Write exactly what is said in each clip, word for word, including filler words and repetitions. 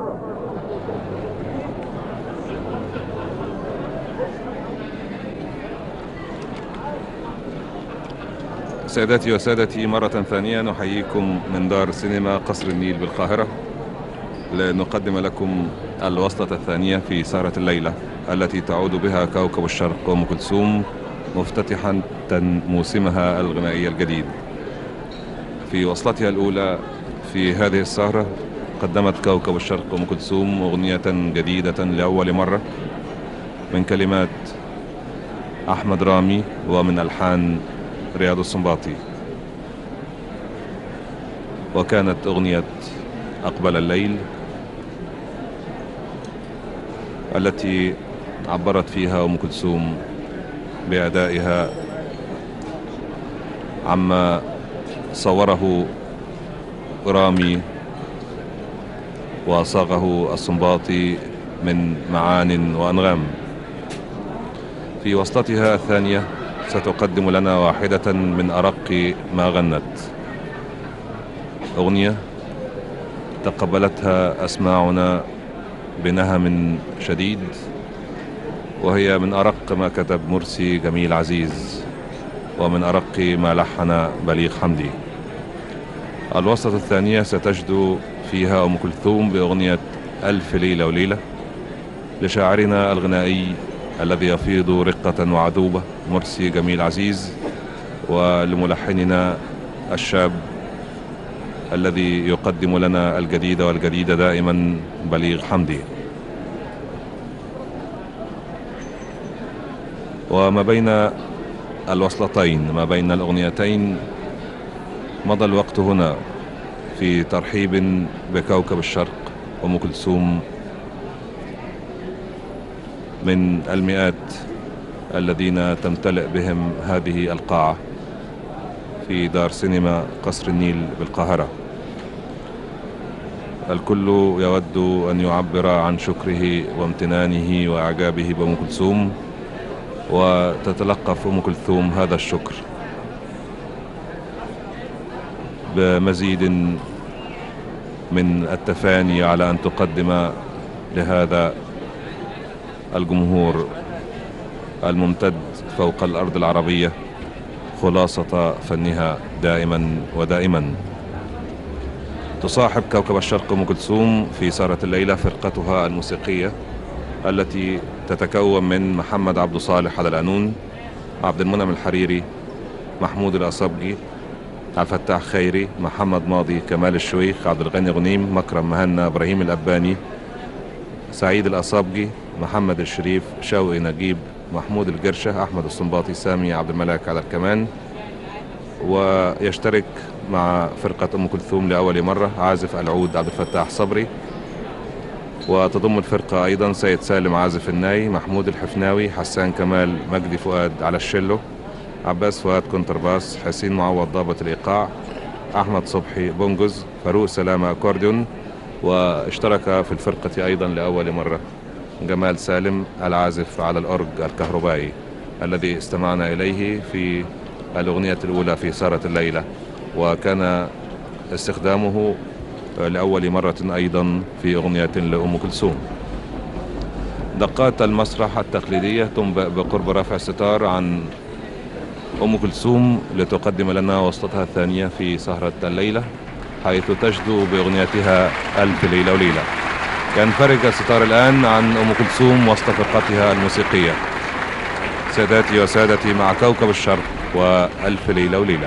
سادتي وسادتي، مرة ثانية نحييكم من دار سينما قصر النيل بالقاهرة لنقدم لكم الوصلة الثانية في سهرة الليلة التي تعود بها كوكب الشرق أم كلثوم مفتتحا موسمها الغنائي الجديد. في وصلتها الأولى في هذه السهرة قدمت كوكب الشرق أم كلثوم أغنية جديدة لأول مرة من كلمات أحمد رامي ومن ألحان رياض السنباطي، وكانت أغنية أقبل الليل التي عبرت فيها أم كلثوم بأدائها عما صوره رامي وصاغه السنباطي من معان وأنغام. في وصلتها الثانية ستقدم لنا واحدة من أرق ما غنت، أغنية تقبلتها أسماعنا بنهم شديد، وهي من أرق ما كتب مرسي جميل عزيز ومن أرق ما لحن بليغ حمدي. الوصلة الثانية ستجدو فيها أم كلثوم بأغنية ألف ليلة وليلة لشاعرنا الغنائي الذي يفيض رقة وعذوبة مرسي جميل عزيز، ولملحننا الشاب الذي يقدم لنا الجديد والجديد دائما بليغ حمدي. وما بين الوصلتين، ما بين الأغنيتين، مضى الوقت هنا في ترحيب بكوكب الشرق أم كلثوم من المئات الذين تمتلئ بهم هذه القاعة في دار سينما قصر النيل بالقاهرة. الكل يود أن يعبر عن شكره وامتنانه وإعجابه بأم كلثوم، وتتلقف أم كلثوم هذا الشكر بمزيد من التفاني على أن تقدم لهذا الجمهور الممتد فوق الأرض العربية خلاصة فنها دائما ودائما. تصاحب كوكب الشرق أم كلثوم في سهرة الليلة فرقتها الموسيقية التي تتكون من محمد عبد صالح على القانون، عبد المنعم الحريري، محمود الأصبجي، عبد الفتاح خيري، محمد ماضي، كمال الشويخ، عبد الغني غنيم، مكرم مهنا، إبراهيم الأباني، سعيد الأصبجي، محمد الشريف، شوقي نجيب، محمود الجرشة، أحمد السنباطي، سامي عبد الملاك على الكمان. ويشترك مع فرقة أم كلثوم لأول مرة عازف العود عبد الفتاح صبري، وتضم الفرقة أيضا سيد سالم عازف الناي، محمود الحفناوي، حسان كمال، مجدي فؤاد على الشلو، عباس فؤاد كونترباس، حسين معوض ضابط الإيقاع، أحمد صبحي بونجوز، فاروق سلامة أكورديون. واشترك في الفرقة أيضا لأول مرة جمال سالم العازف على الأورج الكهربائي الذي استمعنا إليه في الأغنية الأولى في سهرة الليلة، وكان استخدامه لأول مرة أيضا في أغنية لأم كلثوم. دقات المسرح التقليدية تنبأ بقرب رفع الستار عن أم كلثوم لتقدم لنا وصلتها الثانية في سهرة الليلة، حيث تجدو بأغنيتها ألف ليلة وليلة. ينفرج الستار الآن عن أم كلثوم وسط فرقتها الموسيقية. ساداتي وسادتي، مع كوكب الشرق وألف ليلة وليلة.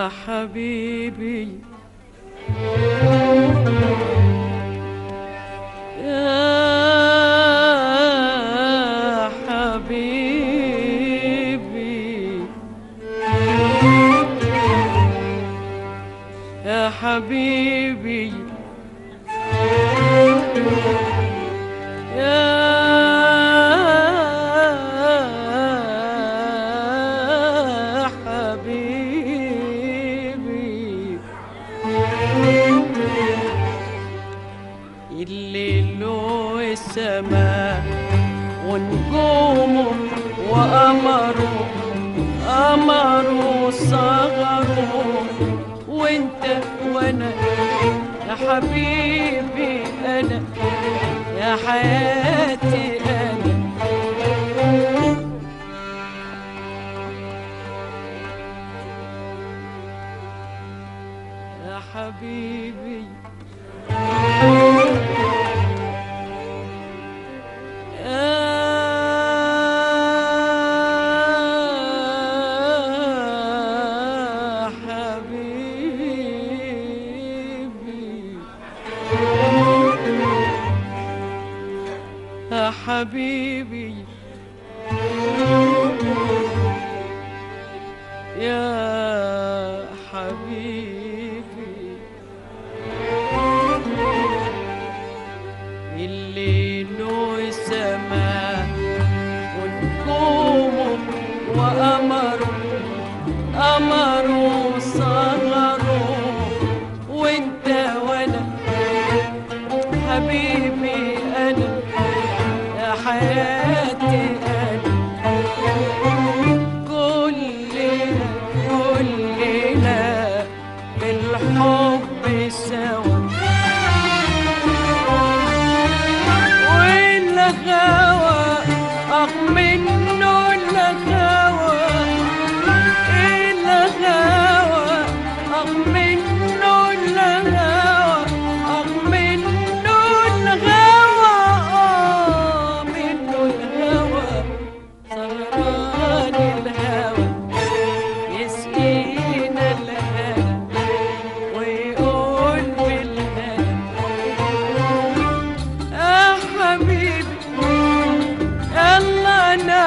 حبيبي يا حبيبي يا حبيبي يا حبيبي الليل والسماء ونجومه وقمره قمره صغره وانت وانا يا حبيبي انا يا حياتي انا يا حبيبي يا حبيبي يا حبيبي الليل والسماء ونجومه وقمره قمره صغره وانت وانا حبيبي انا يا حياتي انا كلنا كلنا بالحب سوا والهوى اخ منه الهوى الهوى اخ منه الهوى اخ منه الهوى آه منه الهوى سهران الهوى يسقينا الهنا ويقول بالهنا يا حبيبي يلا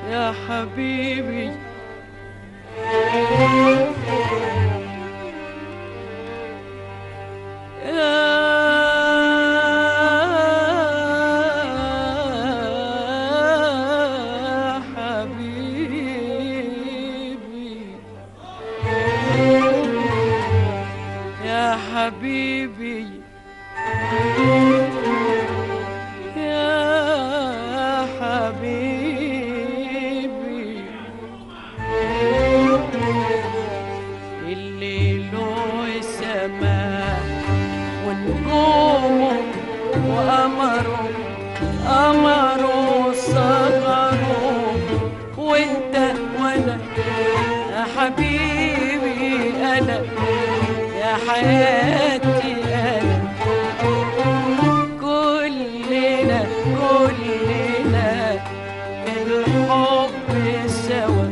يا حبيبي يا حبيبي يا حبيبي يا حبيبي الليل والسماء ونجومه وقمره قمره صغره وانت وانا يا حبيبي انا يا حياتي انا كلنا كلنا الحب سوا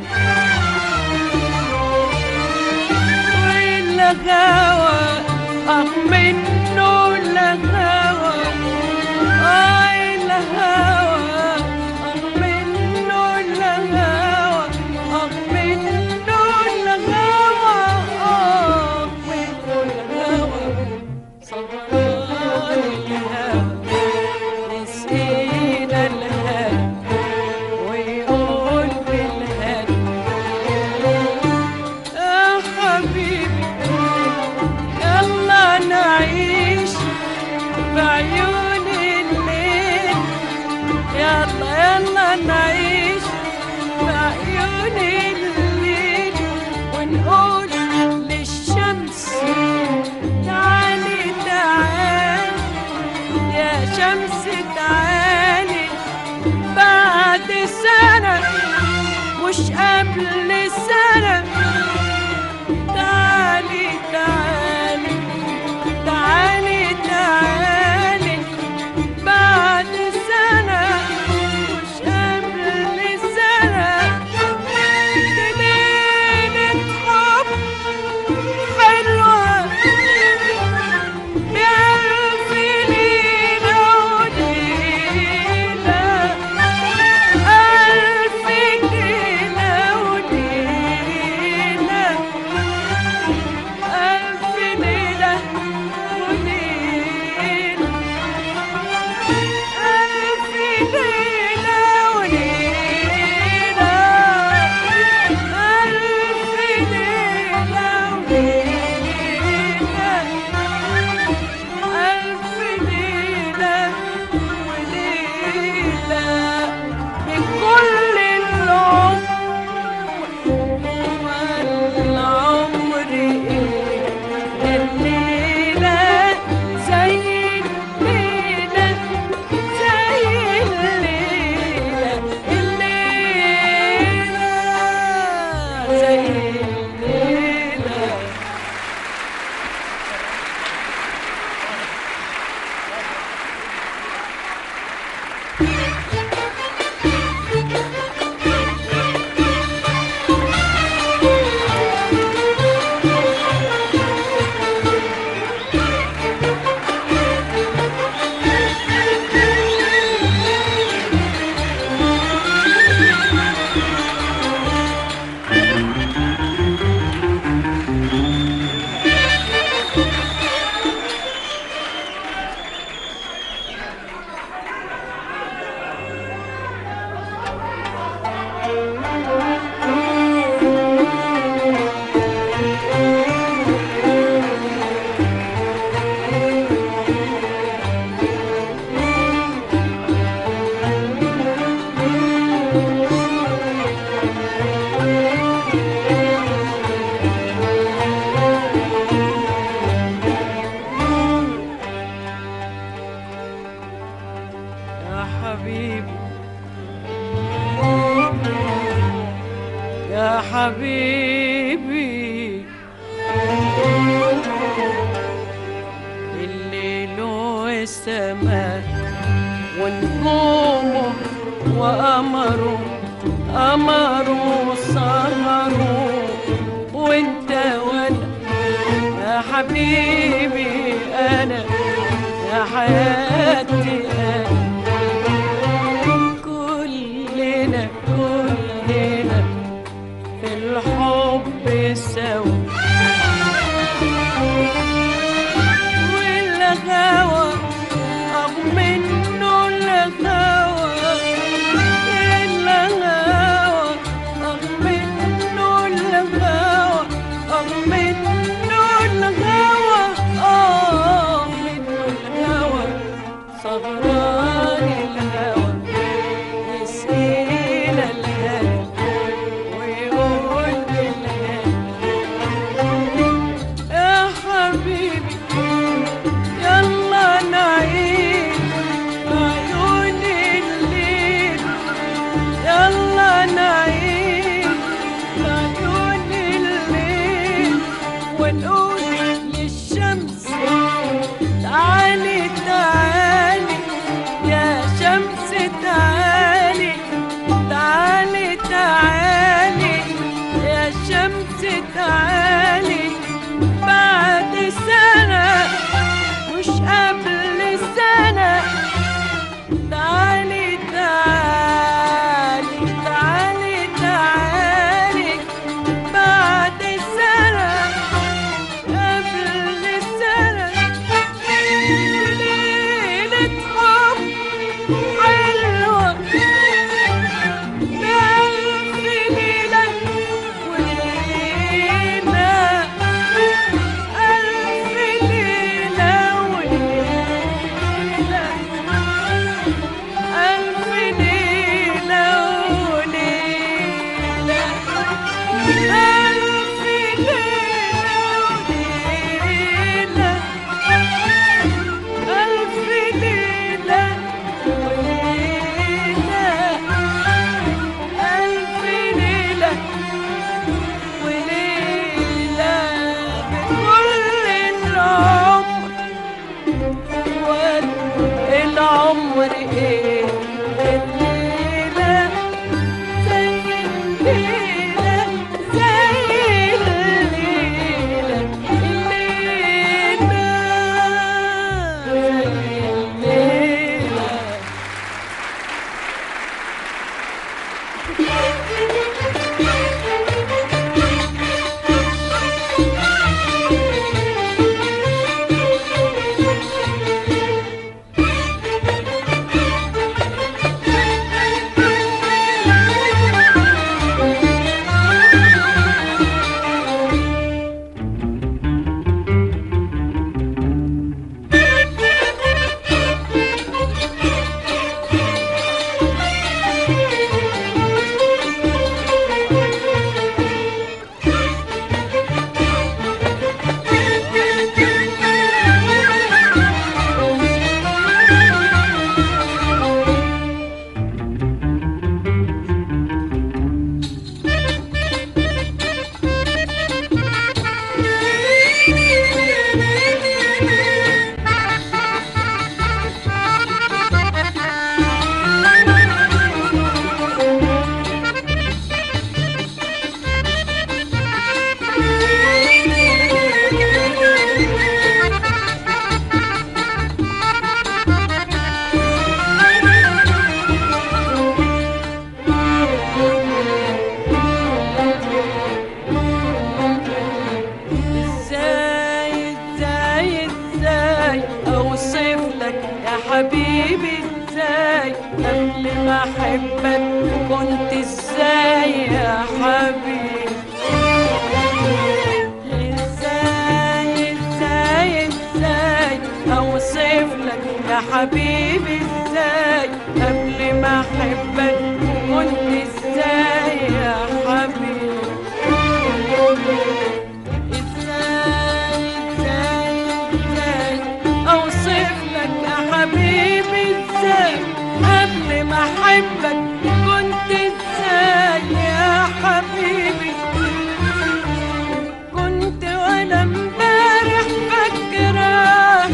والغاوى أخ منه الغاوى آه الهوى أخ منه الغاوى أخ منه الغاوى أخ منه الغاوى صبران الهوى نسينا الهوى ويقول بالهوى يا حبيبي يلا نعيش بعيون الليل يلا يلا نعيش بعيون الليل ونقول للشمس تعالي تعالي يا شمس تعالي بعد سنة مش قبل سنة تعالي تعالي تعالي تعالي بعد سنة مش قبل سنة ليلة حب حلوة بألف ليلة وليلة ألف ليلة وليلة ألف ليلة وليلة ألف ليلة وليلة ألف ليلة وليلة ألف ليلة وليلة بكل العمر والعمر الليلة زي الليلة زي الليلة الليلة زي الليلة يا حبيبي يا حبيبي الليل والسماء ونجومه وقمره قمره سهره وانت وانا يا حبيبي انا يا حياتي انا كلنا كلنا تعالي بعد سنة مش قبل سنة. تعالي تعالي تعالي تعالي بعد سنة قبل سنة. ليلة حب حلوة بألف ليلة وليلة، ألف ليلة وليلة، ألف ليلة وليلة، ألف ليلة وليلة، ألف ليلة وليلة، ألف ليلة وليلة. بكل العمر والعمر إيه الليلة زي الليلة، زي الليلة، الليلة زي الليلة. ازاي ازاي ازاي اوصف لك يا حبيبي؟ ازاي قبل ما احبك كنت ازاي يا حبيبي؟ ازاي ازاي ازاي اوصف لك يا حبيبي؟ ازاي قبل ما احبك كنت ازاي يا حبيبي؟ ازاي ازاي ازاي اوصف لك يا حبيبي؟ ازاي قبل ما احبك كنت ازاي يا حبيبي؟ كنت وانا امبارح فاكرة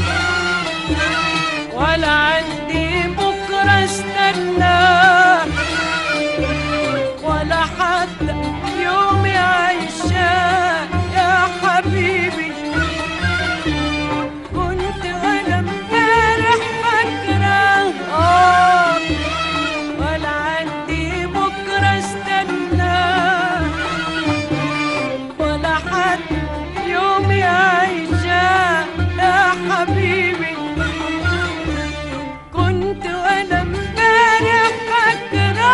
ولا عندي بكرة استنى، ولا حتى يومي عايشاه يا حبيبي. كنت وانا امبارح فاكرة اه ولا عندي بكرة استنى، ولا حتى يومي عايشاه يا حبيبي. كنت وانا امبارح فاكرة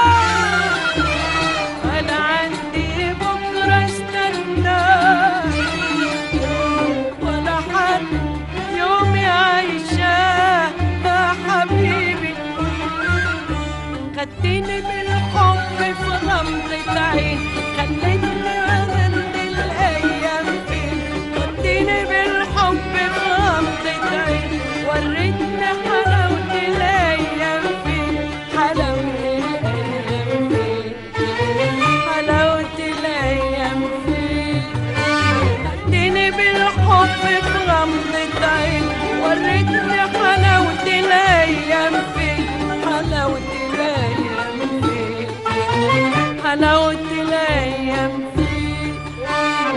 ولا عندي بكرة استنى، ولا حد يومي عايشاه يا حبيبي. خدتني بالحب في غمضة عين، خلتني أغني الأيام فين. خدتني بالحب في غمضة عين، وريتني حلاوة الأيام فين، حلاوة الأيام فين، حلاوة الأيام فين. خدتني بالحب في غمضة عين، وريتني حلاوة الأيام فين، حلاوة الأيام فين، حلاوة الأيام فين.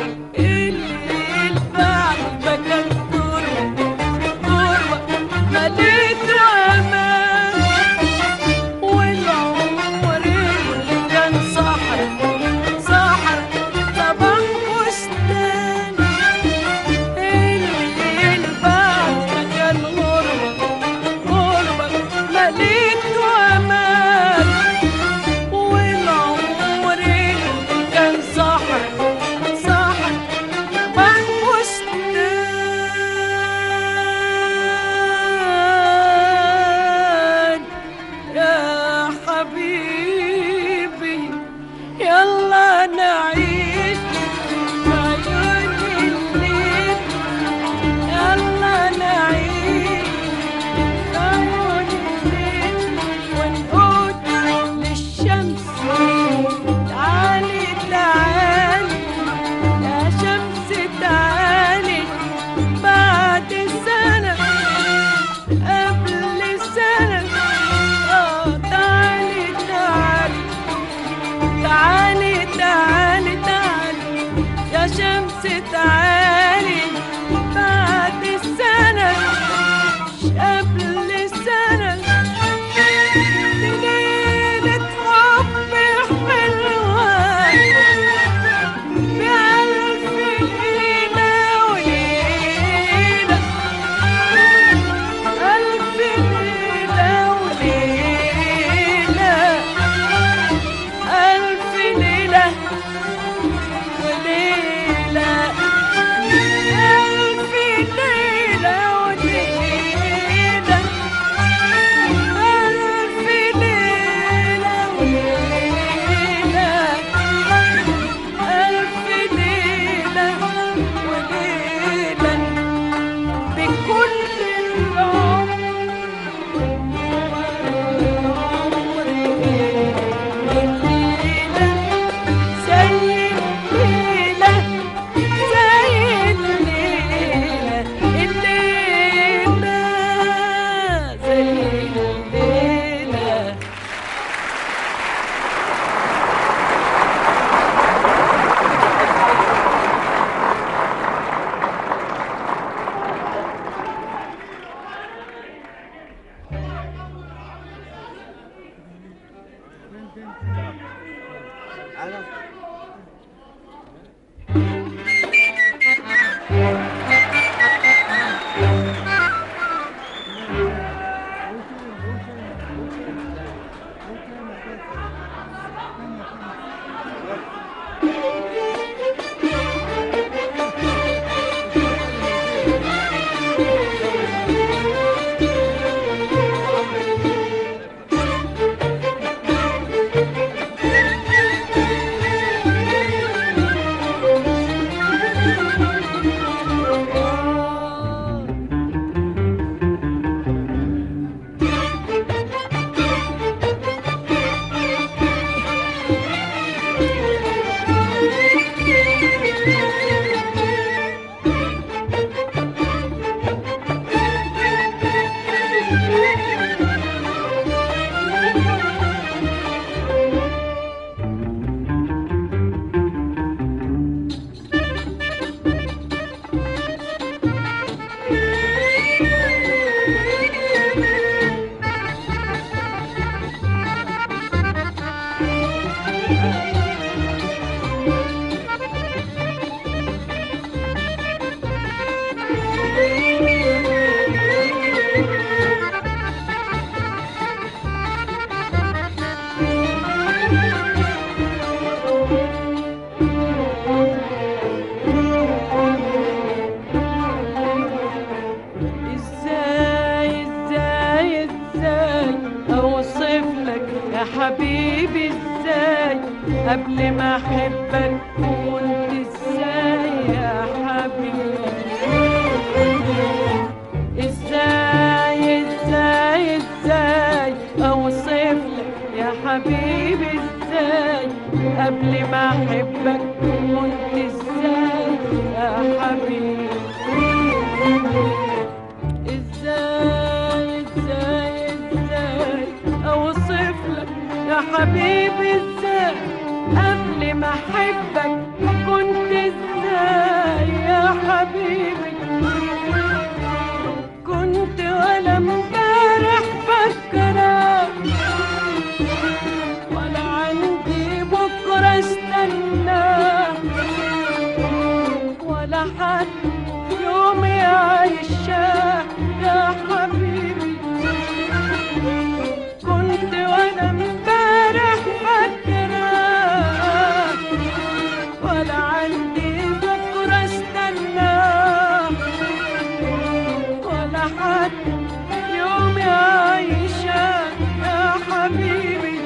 تعالي تعالي تعالي يا شمس تعالي بعد السنة مش قبل السنة دي ليلة حب حلوة بألف ليلة وليلة ألف ليلة وليلة ألف ليلة وليلة ألف ليلة وليلة ألف ليلة وليلة ألف ليلة وليلة بكل العمر الليلة زي الليلة زي الليلة الليلة زي الليلة. ازاي ازاي ازاي اوصف لك يا حبيبي ازاي قبل ما احبك كنت ازاي يا حبيبي ازاي ازاي ازاي اوصف لك يا حبيبي ازاي قبل ما احبك كنت ازاي يا حبيبي ازاي ازاي ازاي اوصف لك يا حبيبي ازاي قبل ما احبك كنت ازاي يا حبيبي كنت ولا امبارح فكرك ولا عندي بكره استناك ولا حد يوم يعيشك يا حبيبي كنت وانا امبارح فاكرك ولا عندي بكره استناك ولا حد يوم يعيشك يا حبيبي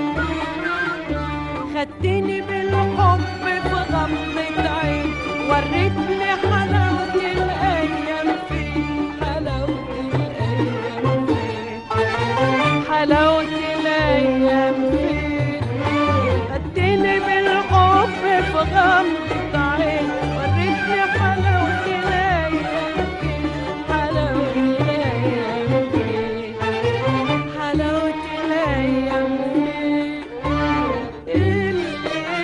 خدتني بالحب في غمضة عين وريتني حلاوة الأيام فين حلاوة الأيام فين حلاوة الأيام فين خدتني بالحب في غمضة عين وريتني حلاوة الأيام فين حلاوة الأيام فين حلاوة الأيام فين الليلة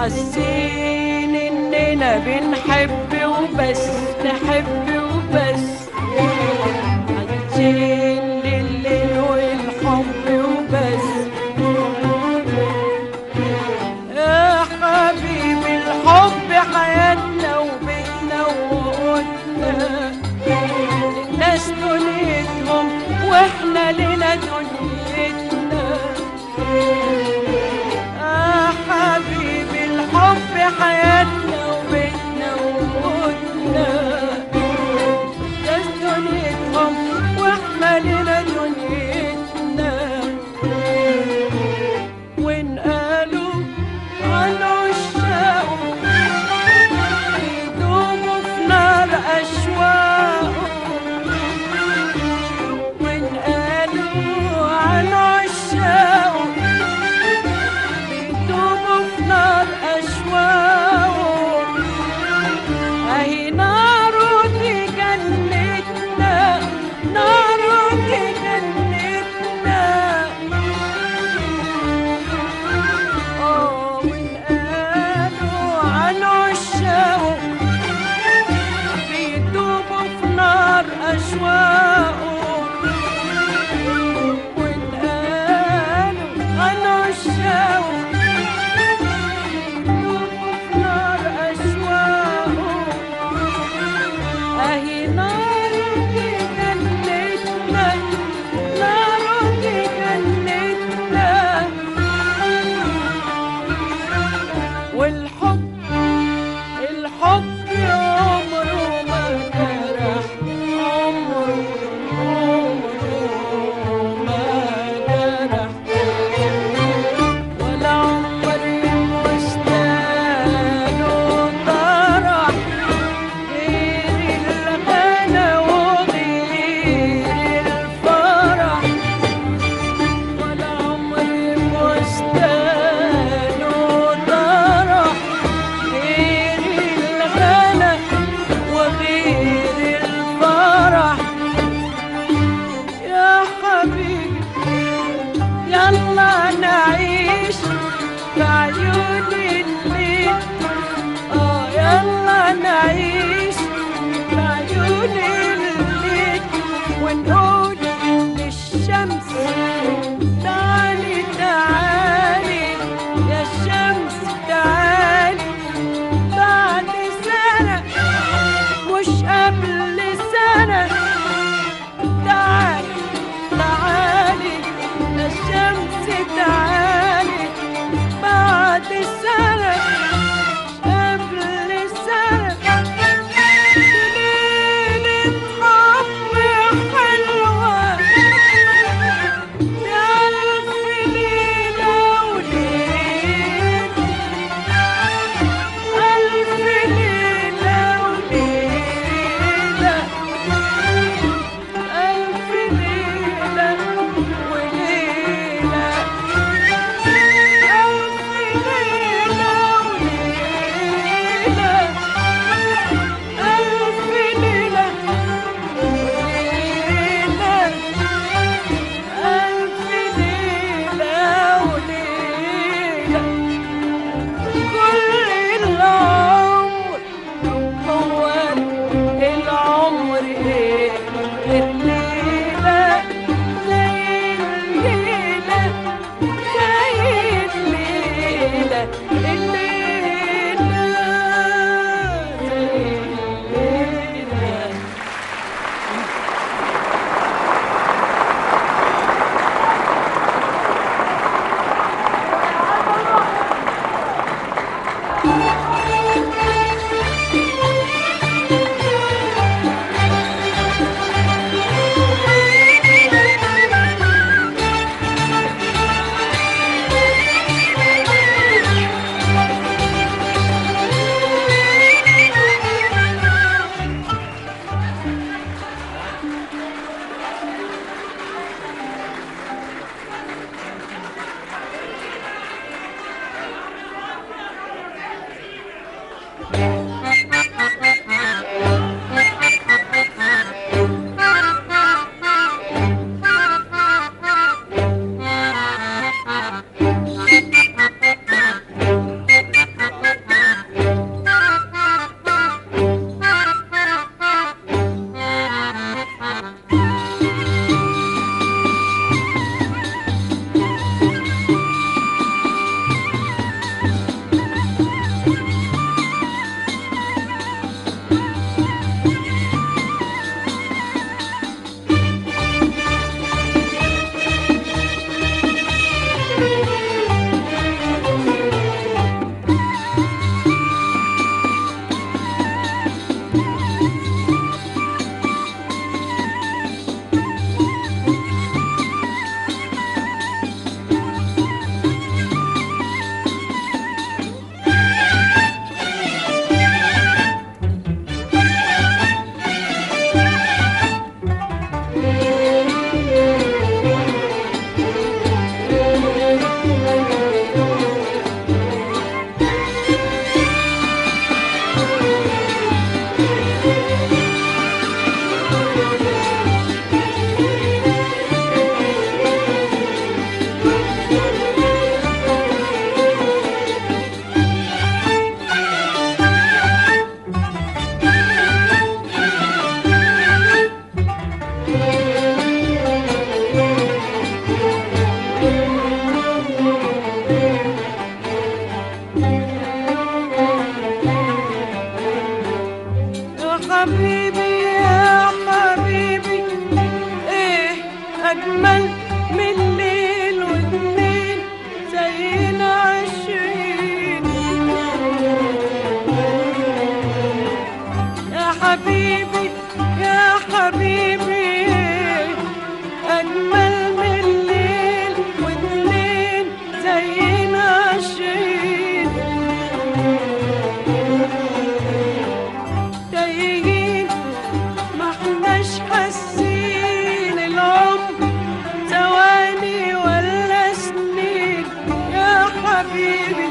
حاسين اننا بنحب وبس، نحب وبس، عايشين لليل والحب وبس. يا حبيبي الحب حياتنا وبيتنا وقوتنا، الناس دنيتهم واحنا لنا دنيتنا. يا حبيبي الحب حياتنا وبيتنا وقوتنا، الناس دنيتهم واحنا لنا دنيتنا. وإن قالوا عن عشاقه يدوبوا في نار أشواقه، وإن قالوا عن عشاقه يدوبوا في نار أشواقه، أهي ناره دي جنتنا، ناره دي جنتنا. آه وإن قالوا عن عشاقه بيدوبوا في نار أشواقه، وإن قالوا عن عشاقه بيدوبوا في نار أشواقه، أهي نار دي جنتنا، نار دي جنتنا. والحب الحب عمره ما جرح، عمره عمره ما جرح، ولا عمري مشتاق طرح غير الغنى وغير الفرح، ولا عمري مشتاق طرح غير الغنى وغير الفرح. يا حبيبي يلا نعيش في عيون الليل، اه يلا نعيش في عيون الليل، ونقول للشمس تعالي تعالي يا شمس تعالي، بعد سنة مش قبل سنة. تعالي تعالي يا شمس تعالي، بعد عاشقين تايهين ما احناش حاسين العمر ثواني ولا سنين يا حبيبي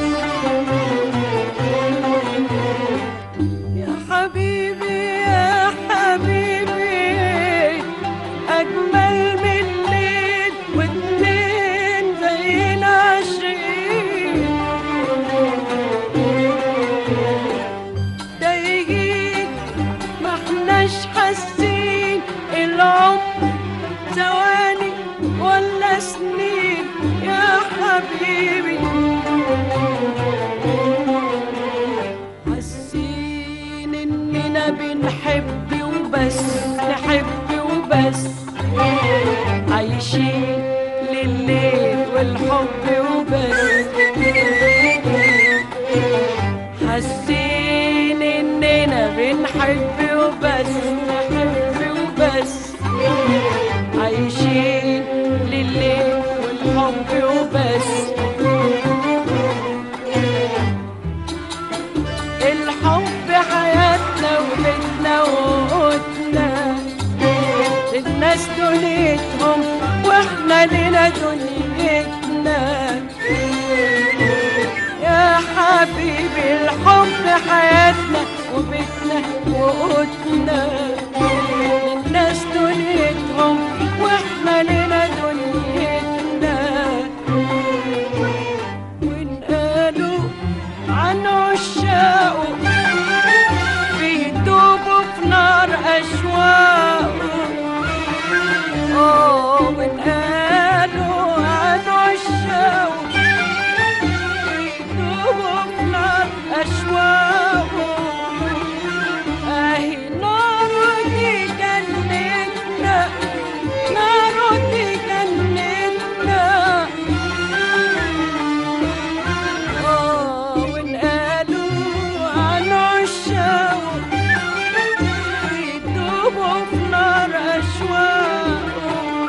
يا حبيبي يا حبيبي أجمل من ليل واتنين زينا عاشقين تايهين ما احناش حاسين العمر ثواني ولا سنين يا حبيبي حاسين اننا بنحب وبس نحب وبس عايشين لليل والحب وبس حاسين اننا بنحب وبس نحب وبس عايشين لليل والحب وبس الحب حياتنا وبيتنا وقوتنا الناس دنيتهم واحنا لنا دنيتنا يا حبيبي الحب حياتنا وبيتنا وقوتنا الناس دنيتهم واحنا لنا دنيتنا ونقالوا عن عشاقه بيدوبوا في نار أشواقه اه ونقالوا عن عشاقه بيدوبوا في نار أشواقه اهي ناره دي جنتنا ناره دي جنتنا اه ونقالوا عن عشاقه بيدوبوا في نار أشواقه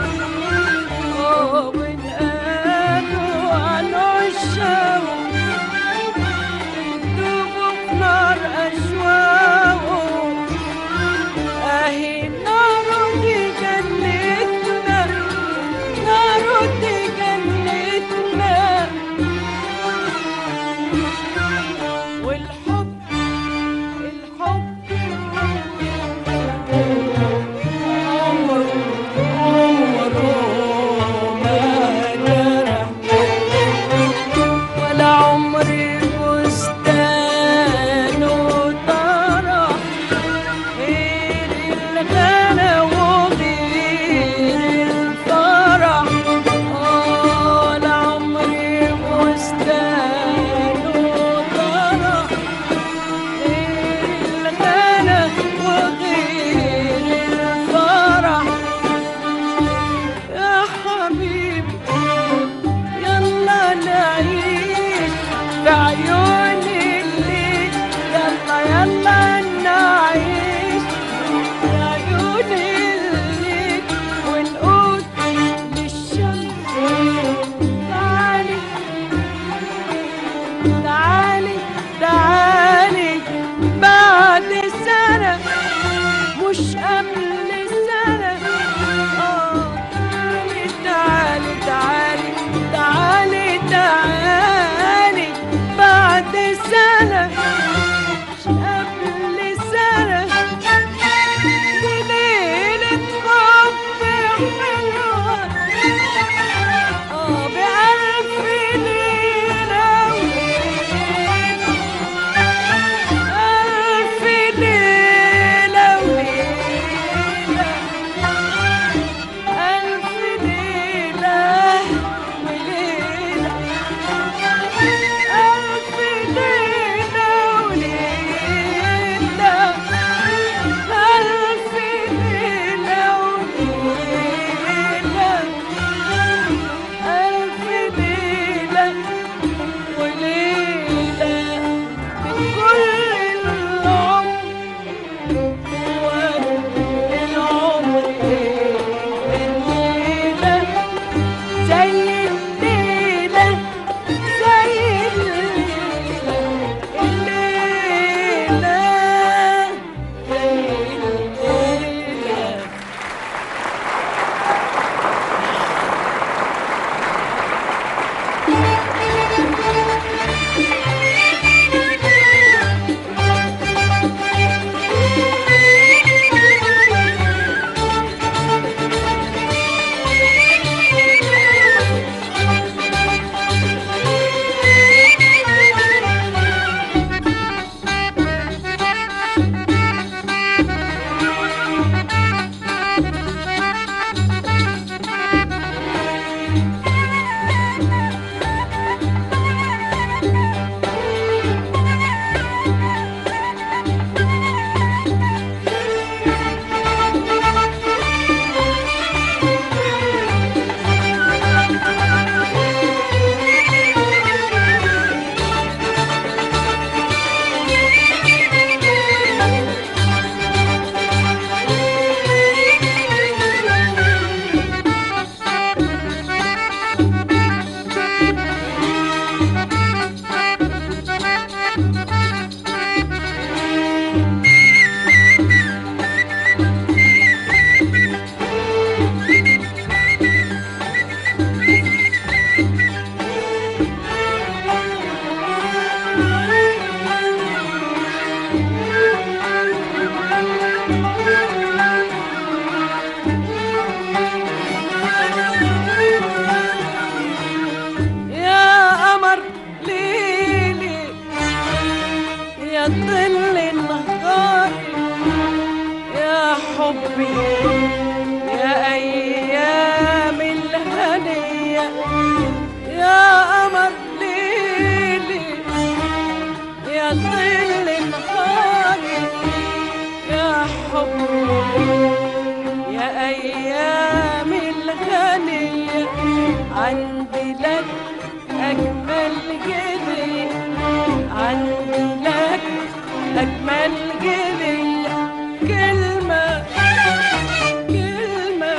اه ونقالوا عن عشاقه بيدوبوا في نار أشواقه اهي ناره دي جنتنا ناره دي جنتنا والحب الحب عمره عمره ما جرح ولا عمري بستانه طرح غير الغلا وغير الفرح آه ولا عمري بستانه طرح غير الغلا وغير الفرح يا حبيبي يلا نعيش بعيون الليل يلا يلا نعيش بعيون الليل ونقول للشمس تعالي تعالي تعالي بعد سنة مش قبل سنة اه تعالي تعالي تعالي تعالي تعالي بعد حبي يا أيام الهنية يا قمر ليلي يا ظل نهاري يا حبي يا أيام الغنية عندي لك أجمل هدية عندي لك أجمل هدية كلمة كلمة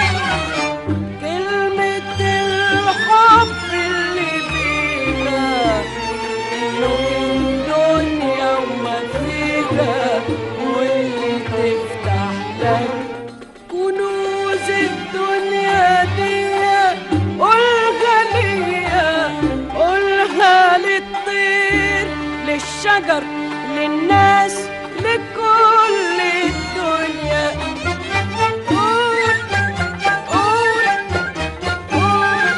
كلمة الحب اللي فيها نور الدنيا وما فيها واللي تفتح لك كنوز الدنيا دي قولها ليا قولها للطير للشجر للناس لكل الدنيا قول قول قول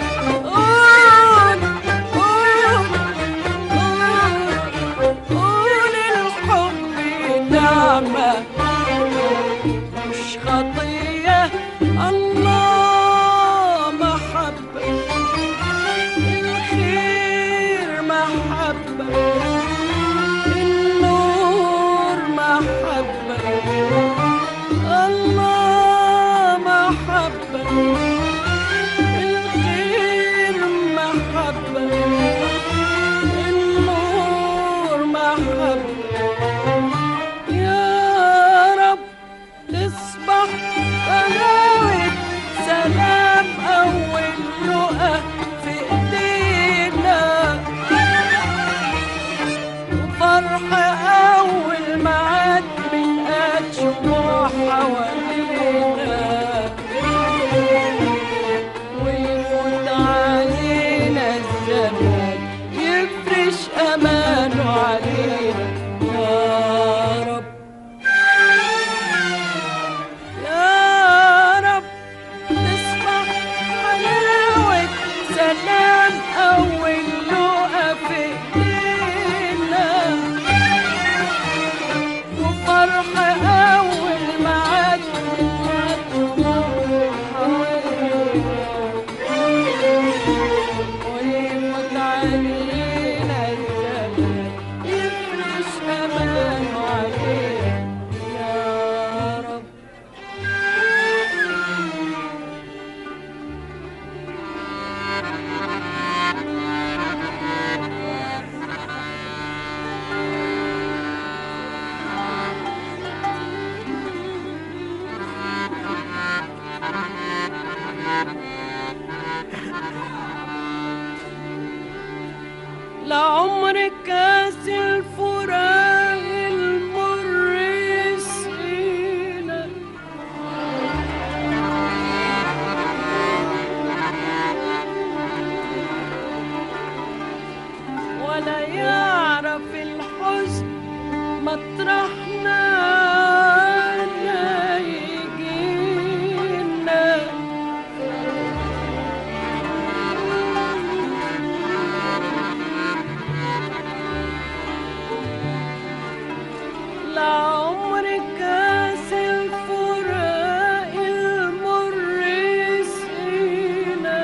قول قول قول الحب نعمة مش خطية الله محبة الخير محبة النور محبة الله محبة الخير محبة النور محبة يا رب تصبح طراوة سلام أول لقا في إيدينا وفرح أول معاد من قد شموع حوالينا ويفوت علينا الزمان يفرش أمانه علينا يا رب يا رب تصبح حلاوة سلام أول لقا في إيدينا وفرح أول معاد ويفوت علينا الزمان يفرش أمانه علينا يا رب لعمر كاس الفراق المر يسقينا ولا يعرف الحزن مطرحنا لا يجينا لعمر كاس الفراق المر يسقينا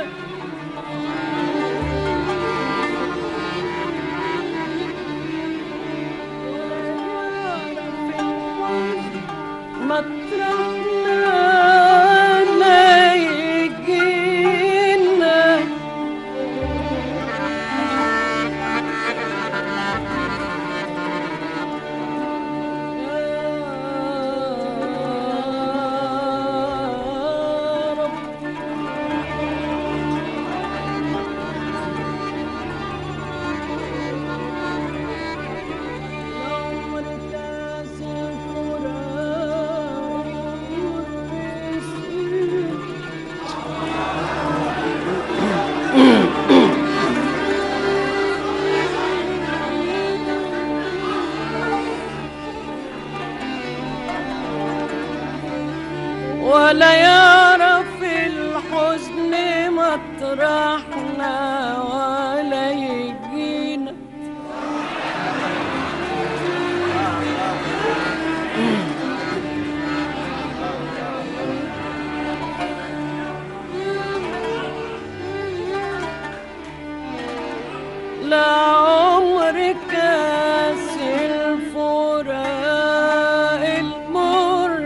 ولا يعرف لعمر كاس الفراق المر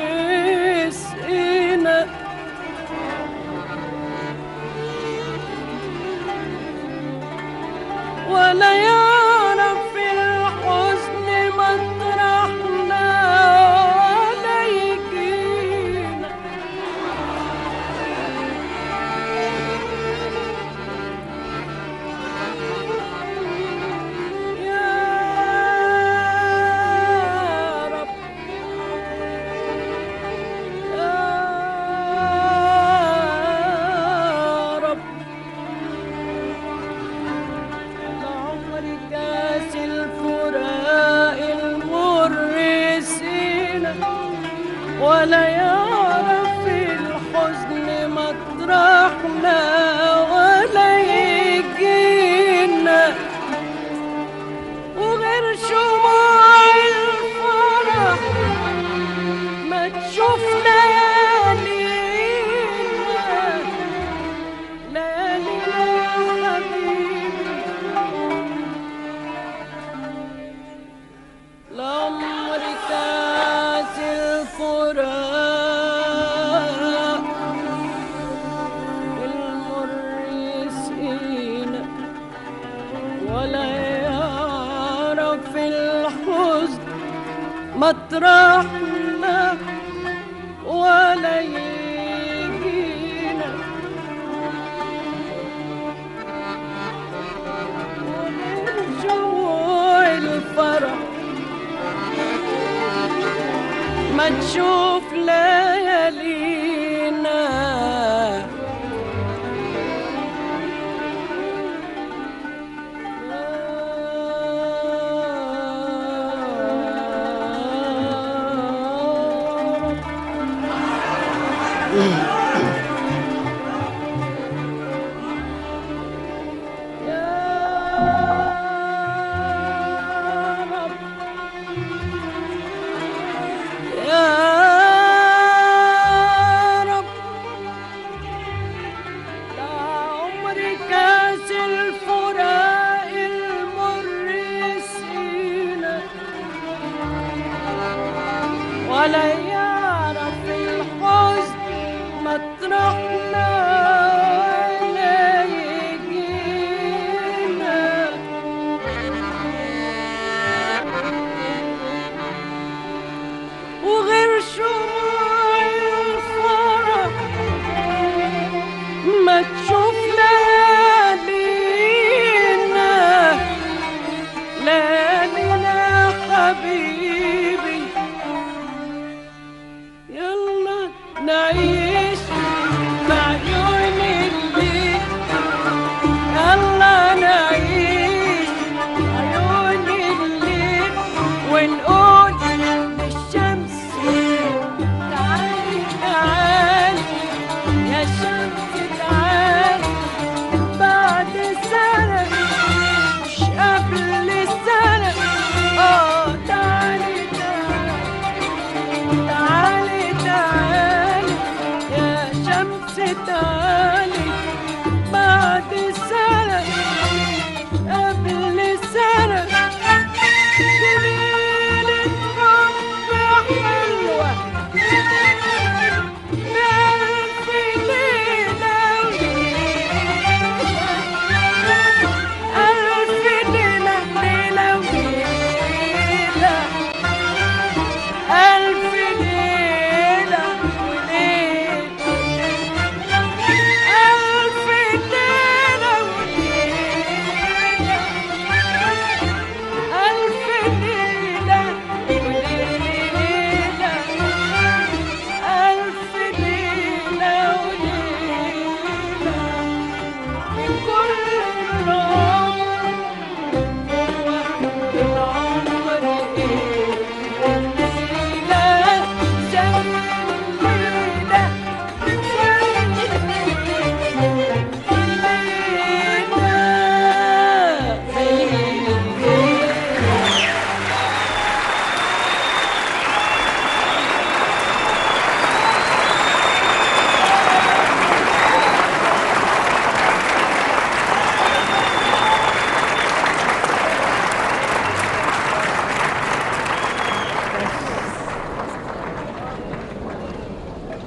سقينا ولا يعرف الحزن مطرحنا ولا يجينا يا رب يا رب لعمر كاس الفراق المر سقينا ولا يعرف الحزن مطرحنا ولا يجينا وغير شموع الفرح ما تشوف ليالينا ليالينا يا حبيبي لعمر كاس الفراق المر سقينا ولا يعرف الحزن مطرحنا ولا يجينا ومن جوع الفرح ما تشوف ليالينا ولا يعرف الحزن مطرحنا ولا يجينا وغير شموع الفرح ما تشوف ليالينا ليالينا حبيبي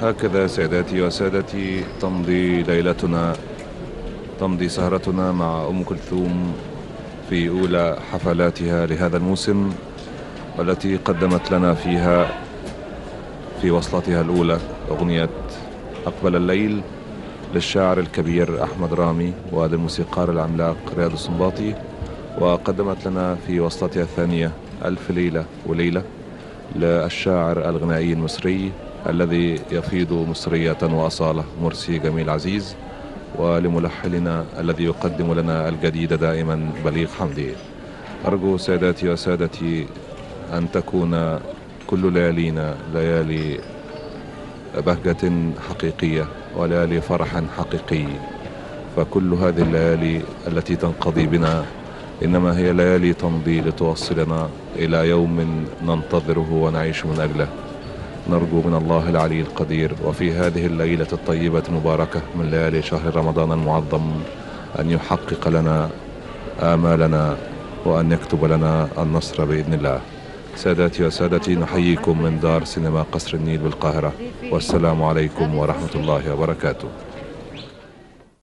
هكذا سيداتي وسادتي تمضي ليلتنا، تمضي سهرتنا مع أم كلثوم في أولى حفلاتها لهذا الموسم، والتي قدمت لنا فيها في وصلتها الأولى أغنية أقبل الليل للشاعر الكبير أحمد رامي وللموسيقار العملاق رياض السنباطي، وقدمت لنا في وصلتها الثانية ألف ليلة وليلة للشاعر الغنائي المصري الذي يفيض مصرية وأصالة مرسي جميل عزيز، ولملحننا الذي يقدم لنا الجديد دائما بليغ حمدي. أرجو ساداتي وسادتي أن تكون كل ليالينا ليالي بهجة حقيقية وليالي فرح حقيقي، فكل هذه الليالي التي تنقضي بنا إنما هي ليالي تمضي لتوصلنا إلى يوم ننتظره ونعيش من أجله. نرجو من الله العلي القدير وفي هذه الليلة الطيبة المباركة من ليالي شهر رمضان المعظم أن يحقق لنا آمالنا وأن يكتب لنا النصر بإذن الله. ساداتي وسادتي، نحييكم من دار سينما قصر النيل بالقاهرة، والسلام عليكم ورحمة الله وبركاته.